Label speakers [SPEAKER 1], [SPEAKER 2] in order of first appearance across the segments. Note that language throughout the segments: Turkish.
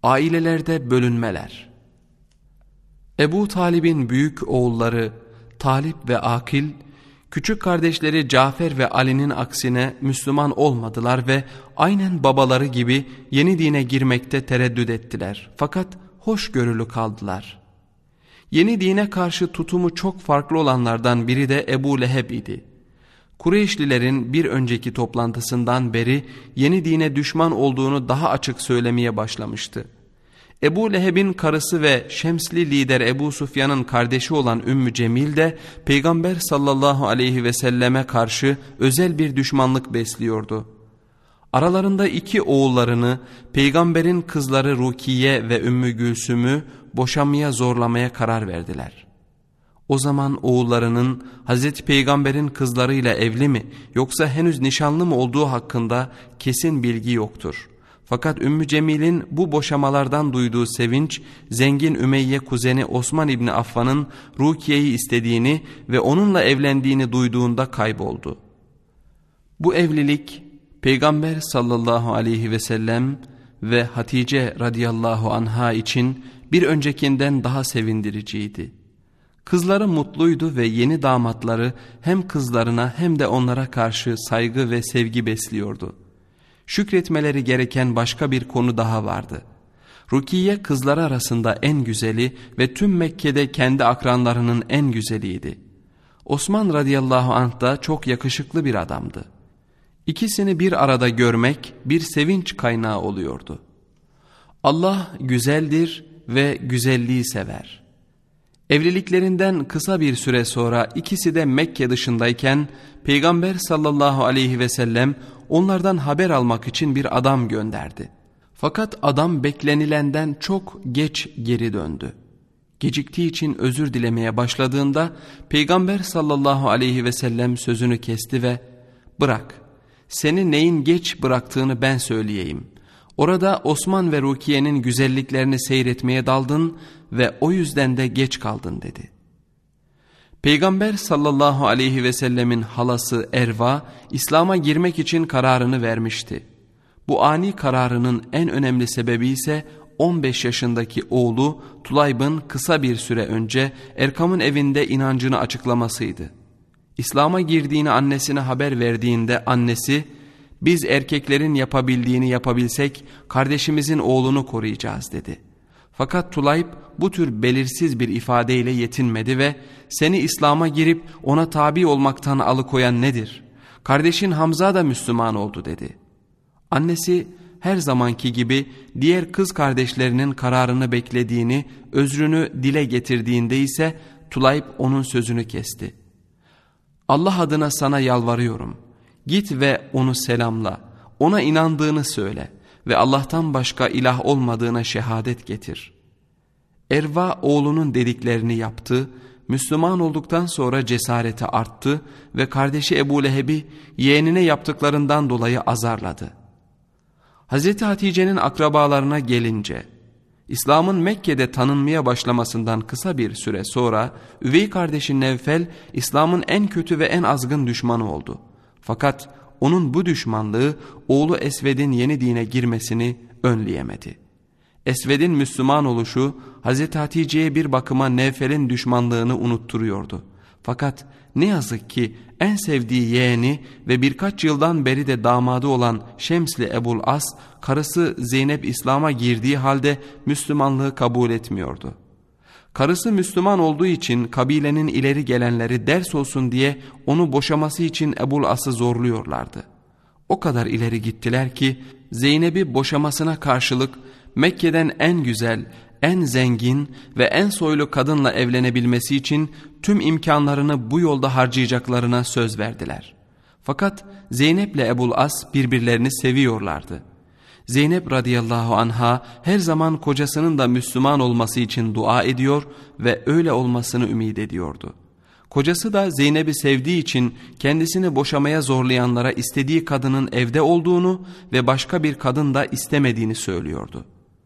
[SPEAKER 1] Ailelerde bölünmeler. Ebu Talib'in büyük oğulları Talip ve Akil, küçük kardeşleri Cafer ve Ali'nin aksine Müslüman olmadılar ve aynen babaları gibi yeni dine girmekte tereddüt ettiler. Fakat hoşgörülü kaldılar. Yeni dine karşı tutumu çok farklı olanlardan biri de Ebu Leheb idi. Kureyşlilerin bir önceki toplantısından beri yeni dine düşman olduğunu daha açık söylemeye başlamıştı. Ebu Leheb'in karısı ve Şemsli lider Ebu Sufyan'ın kardeşi olan Ümmü Cemil de Peygamber sallallahu aleyhi ve selleme karşı özel bir düşmanlık besliyordu. Aralarında iki oğullarını Peygamberin kızları Rukiye ve Ümmü Gülsüm'ü boşanmaya zorlamaya karar verdiler. O zaman oğullarının Hazreti Peygamber'in kızlarıyla evli mi yoksa henüz nişanlı mı olduğu hakkında kesin bilgi yoktur. Fakat Ümmü Cemil'in bu boşamalardan duyduğu sevinç, zengin Ümeyye kuzeni Osman İbni Affan'ın Rukiye'yi istediğini ve onunla evlendiğini duyduğunda kayboldu. Bu evlilik Peygamber sallallahu aleyhi ve sellem ve Hatice radıyallahu anha için bir öncekinden daha sevindiriciydi. Kızları mutluydu ve yeni damatları hem kızlarına hem de onlara karşı saygı ve sevgi besliyordu. Şükretmeleri gereken başka bir konu daha vardı. Rukiye kızları arasında en güzeli ve tüm Mekke'de kendi akranlarının en güzeliydi. Osman radıyallahu anh da çok yakışıklı bir adamdı. İkisini bir arada görmek bir sevinç kaynağı oluyordu. Allah güzeldir ve güzelliği sever. Evliliklerinden kısa bir süre sonra ikisi de Mekke dışındayken Peygamber sallallahu aleyhi ve sellem onlardan haber almak için bir adam gönderdi. Fakat adam beklenilenden çok geç geri döndü. Geciktiği için özür dilemeye başladığında Peygamber sallallahu aleyhi ve sellem sözünü kesti ve "Bırak, seni neyin geç bıraktığını ben söyleyeyim. Orada Osman ve Rukiye'nin güzelliklerini seyretmeye daldın ve o yüzden de geç kaldın" dedi. Peygamber sallallahu aleyhi ve sellemin halası Erva, İslam'a girmek için kararını vermişti. Bu ani kararının en önemli sebebi ise 15 yaşındaki oğlu Tulayb'ın kısa bir süre önce Erkam'ın evinde inancını açıklamasıydı. İslam'a girdiğini annesine haber verdiğinde annesi, "Biz erkeklerin yapabildiğini yapabilsek kardeşimizin oğlunu koruyacağız" dedi. Fakat Tulayb bu tür belirsiz bir ifadeyle yetinmedi ve "Seni İslam'a girip ona tabi olmaktan alıkoyan nedir? Kardeşin Hamza da Müslüman oldu" dedi. Annesi her zamanki gibi diğer kız kardeşlerinin kararını beklediğini, özrünü dile getirdiğinde ise Tulayb onun sözünü kesti. "Allah adına sana yalvarıyorum. Git ve onu selamla, ona inandığını söyle ve Allah'tan başka ilah olmadığına şehadet getir." Erva oğlunun dediklerini yaptı, Müslüman olduktan sonra cesareti arttı ve kardeşi Ebu Leheb'i yeğenine yaptıklarından dolayı azarladı. Hazreti Hatice'nin akrabalarına gelince, İslam'ın Mekke'de tanınmaya başlamasından kısa bir süre sonra üvey kardeşi Nevfel İslam'ın en kötü ve en azgın düşmanı oldu. Fakat onun bu düşmanlığı oğlu Esved'in yeni dine girmesini önleyemedi. Esved'in Müslüman oluşu Hazreti Hatice'ye bir bakıma Nevfel'in düşmanlığını unutturuyordu. Fakat ne yazık ki en sevdiği yeğeni ve birkaç yıldan beri de damadı olan Şemsli Ebul As, karısı Zeynep İslam'a girdiği halde Müslümanlığı kabul etmiyordu. Karısı Müslüman olduğu için kabilenin ileri gelenleri ders olsun diye onu boşaması için Ebul As'ı zorluyorlardı. O kadar ileri gittiler ki Zeynep'i boşamasına karşılık Mekke'den en güzel, en zengin ve en soylu kadınla evlenebilmesi için tüm imkanlarını bu yolda harcayacaklarına söz verdiler. Fakat Zeynep ile Ebul As birbirlerini seviyorlardı. Zeynep radıyallahu anha her zaman kocasının da Müslüman olması için dua ediyor ve öyle olmasını ümit ediyordu. Kocası da Zeynep'i sevdiği için kendisini boşamaya zorlayanlara istediği kadının evde olduğunu ve başka bir kadın da istemediğini söylüyordu.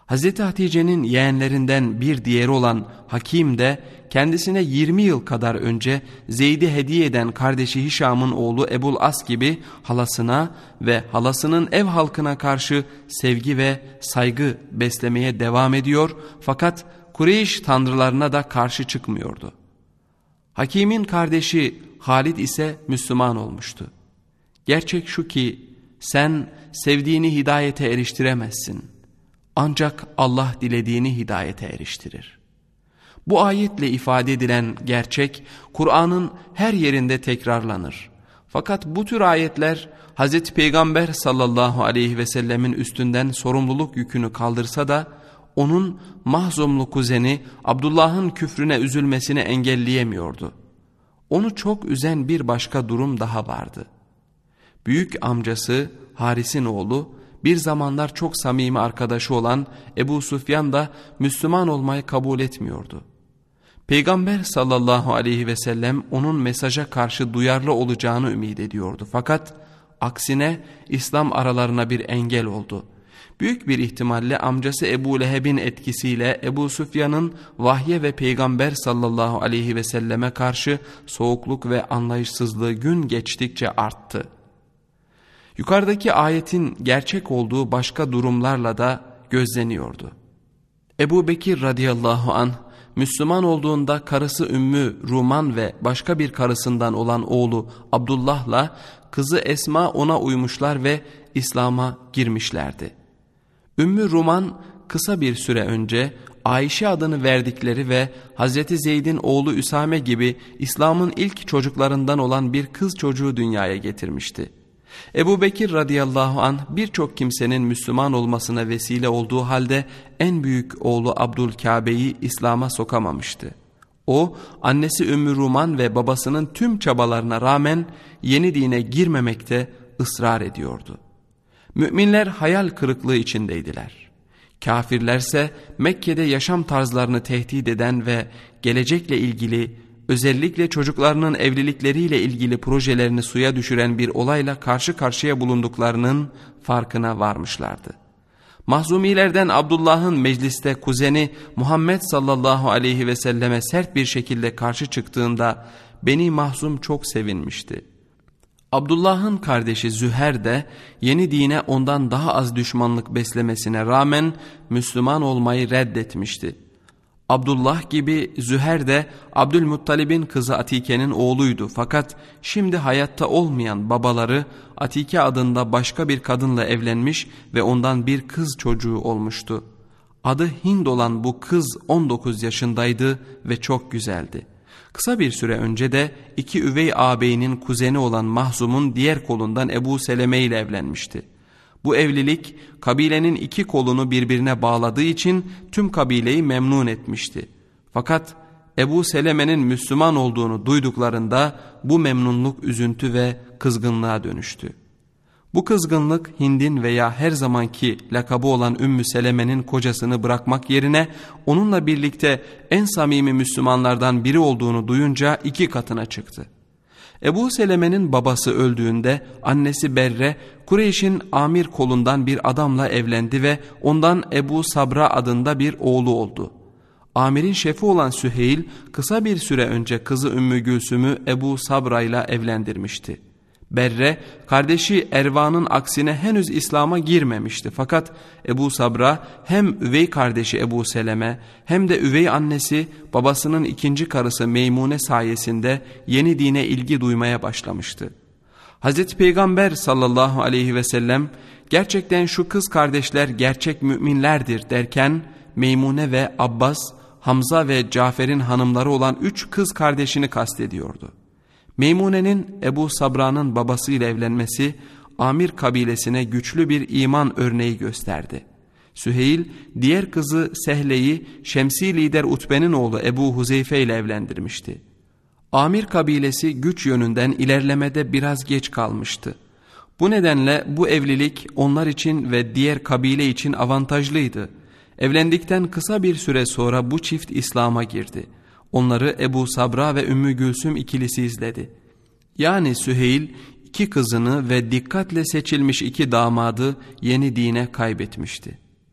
[SPEAKER 1] Hazreti Hatice'nin yeğenlerinden bir diğeri olan Hakim de kendisine 20 yıl kadar önce Zeyd'i hediye eden kardeşi Hişam'ın oğlu Ebul As gibi halasına ve halasının ev halkına karşı sevgi ve saygı beslemeye devam ediyor, fakat Kureyş tanrılarına da karşı çıkmıyordu. Hakim'in kardeşi Halid ise Müslüman olmuştu. Gerçek şu ki sen sevdiğini hidayete eriştiremezsin. Ancak Allah dilediğini hidayete eriştirir. Bu ayetle ifade edilen gerçek Kur'an'ın her yerinde tekrarlanır. Fakat bu tür ayetler Hazreti Peygamber sallallahu aleyhi ve sellemin üstünden sorumluluk yükünü kaldırsa da onun Mahzumlu kuzeni Abdullah'ın küfrüne üzülmesini engelleyemiyordu. Onu çok üzen bir başka durum daha vardı. Büyük amcası Haris'in oğlu, bir zamanlar çok samimi arkadaşı olan Ebu Süfyan da Müslüman olmayı kabul etmiyordu. Peygamber sallallahu aleyhi ve sellem onun mesaja karşı duyarlı olacağını ümit ediyordu. Fakat aksine İslam aralarına bir engel oldu. Büyük bir ihtimalle amcası Ebu Leheb'in etkisiyle Ebu Süfyan'ın vahye ve Peygamber sallallahu aleyhi ve selleme karşı soğukluk ve anlayışsızlığı gün geçtikçe arttı. Yukarıdaki ayetin gerçek olduğu başka durumlarla da gözleniyordu. Ebu Bekir radıyallahu anh Müslüman olduğunda karısı Ümmü Ruman ve başka bir karısından olan oğlu Abdullah'la kızı Esma ona uymuşlar ve İslam'a girmişlerdi. Ümmü Ruman kısa bir süre önce Ayşe adını verdikleri ve Hazreti Zeyd'in oğlu Üsame gibi İslam'ın ilk çocuklarından olan bir kız çocuğu dünyaya getirmişti. Ebu Bekir radıyallahu anh birçok kimsenin Müslüman olmasına vesile olduğu halde en büyük oğlu Abdülkabe'yi İslam'a sokamamıştı. O, annesi Ümmü Ruman ve babasının tüm çabalarına rağmen yeni dine girmemekte ısrar ediyordu. Müminler hayal kırıklığı içindeydiler. Kafirlerse Mekke'de yaşam tarzlarını tehdit eden ve gelecekle ilgili, özellikle çocuklarının evlilikleriyle ilgili projelerini suya düşüren bir olayla karşı karşıya bulunduklarının farkına varmışlardı. Mahzumilerden Abdullah'ın mecliste kuzeni Muhammed sallallahu aleyhi ve selleme sert bir şekilde karşı çıktığında Beni Mahzum çok sevinmişti. Abdullah'ın kardeşi Züher de yeni dine ondan daha az düşmanlık beslemesine rağmen Müslüman olmayı reddetmişti. Abdullah gibi Züher de Abdülmuttalib'in kızı Atike'nin oğluydu, fakat şimdi hayatta olmayan babaları Atike adında başka bir kadınla evlenmiş ve ondan bir kız çocuğu olmuştu. Adı Hind olan bu kız 19 yaşındaydı ve çok güzeldi. Kısa bir süre önce de iki üvey ağabeyinin kuzeni olan Mahzum'un diğer kolundan Ebu Seleme ile evlenmişti. Bu evlilik kabilenin iki kolunu birbirine bağladığı için tüm kabileyi memnun etmişti. Fakat Ebu Seleme'nin Müslüman olduğunu duyduklarında bu memnunluk üzüntü ve kızgınlığa dönüştü. Bu kızgınlık Hind'in veya her zamanki lakabı olan Ümmü Seleme'nin kocasını bırakmak yerine onunla birlikte en samimi Müslümanlardan biri olduğunu duyunca iki katına çıktı. Ebu Seleme'nin babası öldüğünde annesi Berre, Kureyş'in amir kolundan bir adamla evlendi ve ondan Ebu Sabra adında bir oğlu oldu. Amirin şefi olan Süheyl kısa bir süre önce kızı Ümmü Gülsüm'ü Ebu Sabra ile evlendirmişti. Berre kardeşi Ervan'ın aksine henüz İslam'a girmemişti, fakat Ebu Sabra hem üvey kardeşi Ebu Seleme hem de üvey annesi babasının ikinci karısı Meymune sayesinde yeni dine ilgi duymaya başlamıştı. Hazreti Peygamber sallallahu aleyhi ve sellem gerçekten şu kız kardeşler gerçek müminlerdir derken Meymune ve Abbas, Hamza ve Cafer'in hanımları olan 3 kız kardeşini kastediyordu. Meymune'nin Ebu Sabra'nın babasıyla evlenmesi Amir kabilesine güçlü bir iman örneği gösterdi. Süheyl diğer kızı Sehle'yi Şemsi lider Utbe'nin oğlu Ebu Huzeyfe ile evlendirmişti. Amir kabilesi güç yönünden ilerlemede biraz geç kalmıştı. Bu nedenle bu evlilik onlar için ve diğer kabile için avantajlıydı. Evlendikten kısa bir süre sonra bu çift İslam'a girdi. Onları Ebu Sabra ve Ümmü Gülsüm ikilisi izledi. Yani Süheyl 2 kızını ve dikkatle seçilmiş 2 damadı yeni dine kaybetmişti.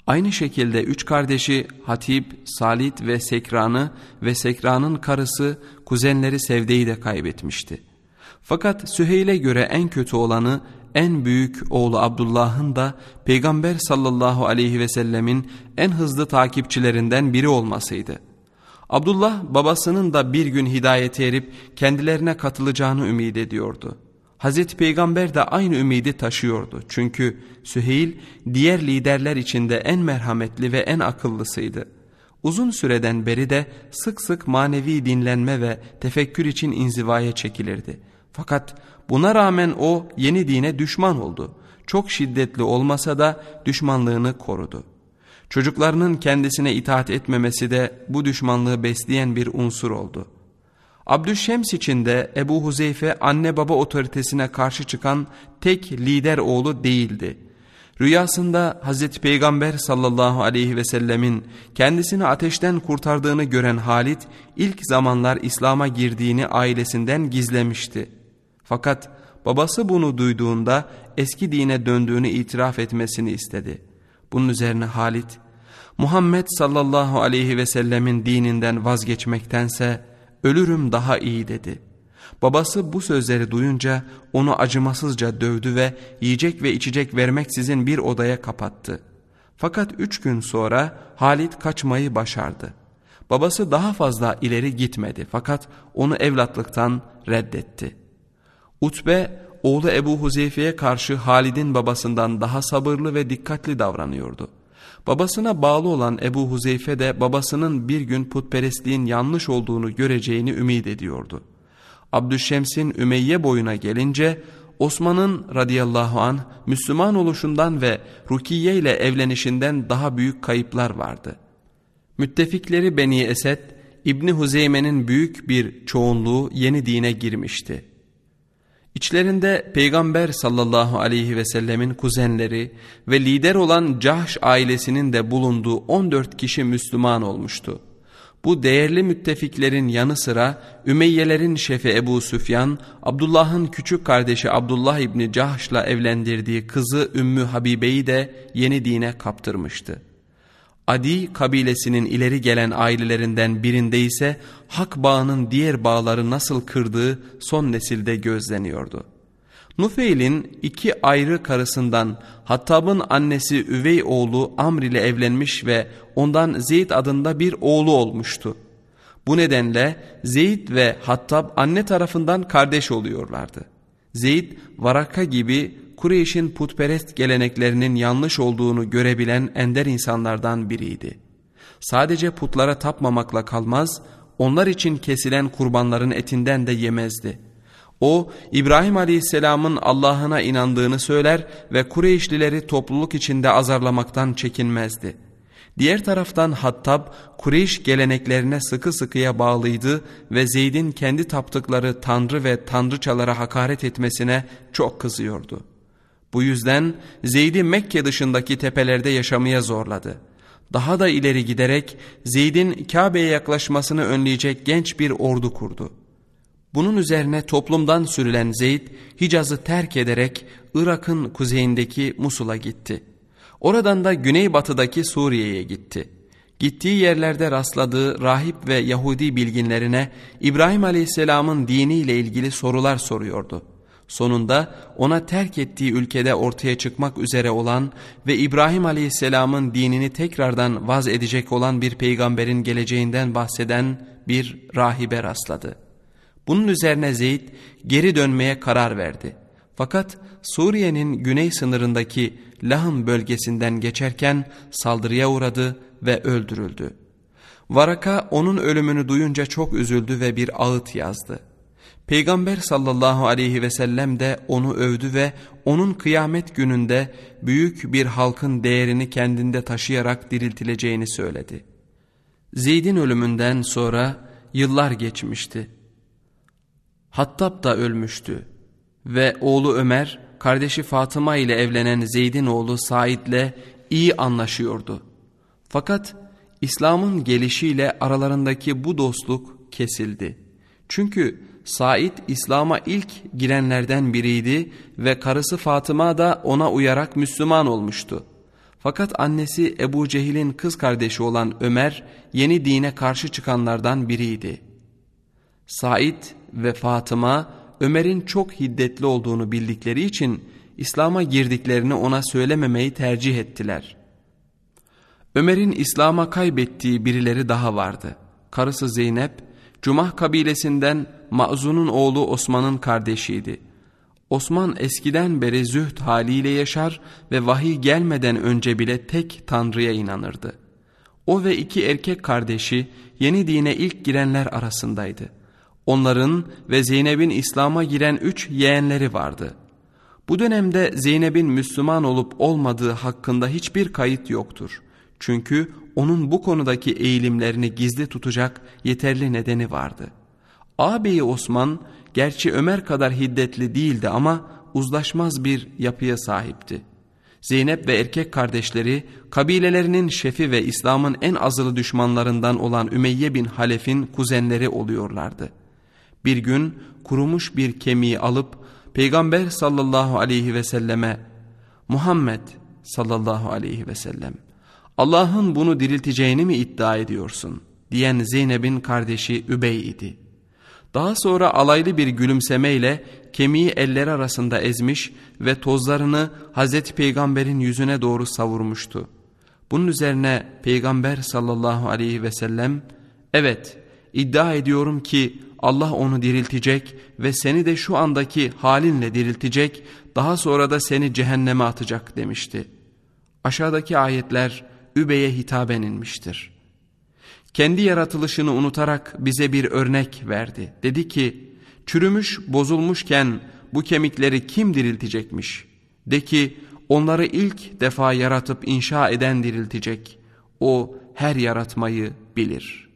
[SPEAKER 1] Aynı şekilde 3 kardeşi Hatip, Salit ve Sekran'ı ve Sekran'ın karısı kuzenleri Sevde'yi de kaybetmişti. Fakat Süheyl'e göre en kötü olanı en büyük oğlu Abdullah'ın da Peygamber sallallahu aleyhi ve sellemin en hızlı takipçilerinden biri olmasıydı. Abdullah babasının da bir gün hidayete erip kendilerine katılacağını ümid ediyordu. Hazreti Peygamber de aynı ümidi taşıyordu. Çünkü Süheyl diğer liderler içinde en merhametli ve en akıllısıydı. Uzun süreden beri de sık sık manevi dinlenme ve tefekkür için inzivaya çekilirdi. Fakat buna rağmen o yeni dine düşman oldu. Çok şiddetli olmasa da düşmanlığını korudu. Çocuklarının kendisine itaat etmemesi de bu düşmanlığı besleyen bir unsur oldu. Abdüşşems için de Ebu Huzeyfe anne baba otoritesine karşı çıkan tek lider oğlu değildi. Rüyasında Hazreti Peygamber sallallahu aleyhi ve sellemin kendisini ateşten kurtardığını gören Halit ilk zamanlar İslam'a girdiğini ailesinden gizlemişti. Fakat babası bunu duyduğunda eski dine döndüğünü itiraf etmesini istedi. Bunun üzerine Halit, Muhammed sallallahu aleyhi ve sellemin dininden vazgeçmektense ölürüm daha iyi dedi. Babası bu sözleri duyunca onu acımasızca dövdü ve yiyecek ve içecek vermeksizin bir odaya kapattı. Fakat 3 gün sonra Halit kaçmayı başardı. Babası daha fazla ileri gitmedi fakat onu evlatlıktan reddetti. Utbe oğlu Ebu Huzeyfe'ye karşı Halid'in babasından daha sabırlı ve dikkatli davranıyordu. Babasına bağlı olan Ebu Huzeyfe de babasının bir gün putperestliğin yanlış olduğunu göreceğini ümit ediyordu. Abdüşşems'in Ümeyye boyuna gelince Osman'ın radıyallahu anh Müslüman oluşundan ve Rukiye ile evlenişinden daha büyük kayıplar vardı. Müttefikleri Beni Esed, İbni Huzeyme'nin büyük bir çoğunluğu yeni dine girmişti. İçlerinde Peygamber sallallahu aleyhi ve sellemin kuzenleri ve lider olan Cahş ailesinin de bulunduğu 14 kişi Müslüman olmuştu. Bu değerli müttefiklerin yanı sıra Ümeyyelerin şefi Ebu Süfyan, Abdullah'ın küçük kardeşi Abdullah İbni Cahş'la evlendirdiği kızı Ümmü Habibe'yi de yeni dine kaptırmıştı. Adi kabilesinin ileri gelen ailelerinden birinde ise hak bağının diğer bağları nasıl kırdığı son nesilde gözleniyordu. Nufeyl'in 2 ayrı karısından Hattab'ın annesi üvey oğlu Amr ile evlenmiş ve ondan Zeyd adında bir oğlu olmuştu. Bu nedenle Zeyd ve Hattab anne tarafından kardeş oluyorlardı. Zeyd, Varaka gibi Kureyş'in putperest geleneklerinin yanlış olduğunu görebilen ender insanlardan biriydi. Sadece putlara tapmamakla kalmaz, onlar için kesilen kurbanların etinden de yemezdi. O, İbrahim Aleyhisselam'ın Allah'ına inandığını söyler ve Kureyşlileri topluluk içinde azarlamaktan çekinmezdi. Diğer taraftan Hattab, Kureyş geleneklerine sıkı sıkıya bağlıydı ve Zeyd'in kendi taptıkları tanrı ve tanrıçalara hakaret etmesine çok kızıyordu. Bu yüzden Zeyd'i Mekke dışındaki tepelerde yaşamaya zorladı. Daha da ileri giderek Zeyd'in Kabe'ye yaklaşmasını önleyecek genç bir ordu kurdu. Bunun üzerine toplumdan sürülen Zeyd, Hicaz'ı terk ederek Irak'ın kuzeyindeki Musul'a gitti. Oradan da güneybatıdaki Suriye'ye gitti. Gittiği yerlerde rastladığı rahip ve Yahudi bilginlerine İbrahim Aleyhisselam'ın diniyle ilgili sorular soruyordu. Sonunda ona terk ettiği ülkede ortaya çıkmak üzere olan ve İbrahim Aleyhisselam'ın dinini tekrardan vaz edecek olan bir peygamberin geleceğinden bahseden bir rahibe rastladı. Bunun üzerine Zeyd geri dönmeye karar verdi. Fakat Suriye'nin güney sınırındaki Lahım bölgesinden geçerken saldırıya uğradı ve öldürüldü. Varaka onun ölümünü duyunca çok üzüldü ve bir ağıt yazdı. Peygamber sallallahu aleyhi ve sellem de onu övdü ve onun kıyamet gününde büyük bir halkın değerini kendinde taşıyarak diriltileceğini söyledi. Zeyd'in ölümünden sonra yıllar geçmişti. Hattab da ölmüştü ve oğlu Ömer, kardeşi Fatıma ile evlenen Zeyd'in oğlu Said'le iyi anlaşıyordu. Fakat İslam'ın gelişiyle aralarındaki bu dostluk kesildi. Çünkü Said İslam'a ilk girenlerden biriydi ve karısı Fatıma da ona uyarak Müslüman olmuştu. Fakat annesi Ebu Cehil'in kız kardeşi olan Ömer yeni dine karşı çıkanlardan biriydi. Said ve Fatıma Ömer'in çok hiddetli olduğunu bildikleri için İslam'a girdiklerini ona söylememeyi tercih ettiler. Ömer'in İslam'a kaybettiği birileri daha vardı. Karısı Zeynep, Cumah kabilesinden Ma'zun'un oğlu Osman'ın kardeşiydi. Osman eskiden beri zühd haliyle yaşar ve vahiy gelmeden önce bile tek Tanrı'ya inanırdı. O ve iki erkek kardeşi yeni dine ilk girenler arasındaydı. Onların ve Zeynep'in İslam'a giren 3 yeğenleri vardı. Bu dönemde Zeynep'in Müslüman olup olmadığı hakkında hiçbir kayıt yoktur. Çünkü onun bu konudaki eğilimlerini gizli tutacak yeterli nedeni vardı. Ağabeyi Osman gerçi Ömer kadar hiddetli değildi ama uzlaşmaz bir yapıya sahipti. Zeynep ve erkek kardeşleri kabilelerinin şefi ve İslam'ın en azılı düşmanlarından olan Ümeyye bin Halef'in kuzenleri oluyorlardı. Bir gün kurumuş bir kemiği alıp Peygamber sallallahu aleyhi ve selleme "Muhammed sallallahu aleyhi ve sellem, Allah'ın bunu dirilteceğini mi iddia ediyorsun?" diyen Zeynep'in kardeşi Übey idi. Daha sonra alaylı bir gülümsemeyle kemiği elleri arasında ezmiş ve tozlarını Hazreti Peygamber'in yüzüne doğru savurmuştu. Bunun üzerine Peygamber sallallahu aleyhi ve sellem, "Evet, iddia ediyorum ki Allah onu diriltecek ve seni de şu andaki halinle diriltecek, daha sonra da seni cehenneme atacak" demişti. Aşağıdaki ayetler Übey'e hitaben inmiştir. Kendi yaratılışını unutarak bize bir örnek verdi. Dedi ki, çürümüş, bozulmuşken bu kemikleri kim diriltecekmiş? De ki, onları ilk defa yaratıp inşa eden diriltecek. O her yaratmayı bilir.''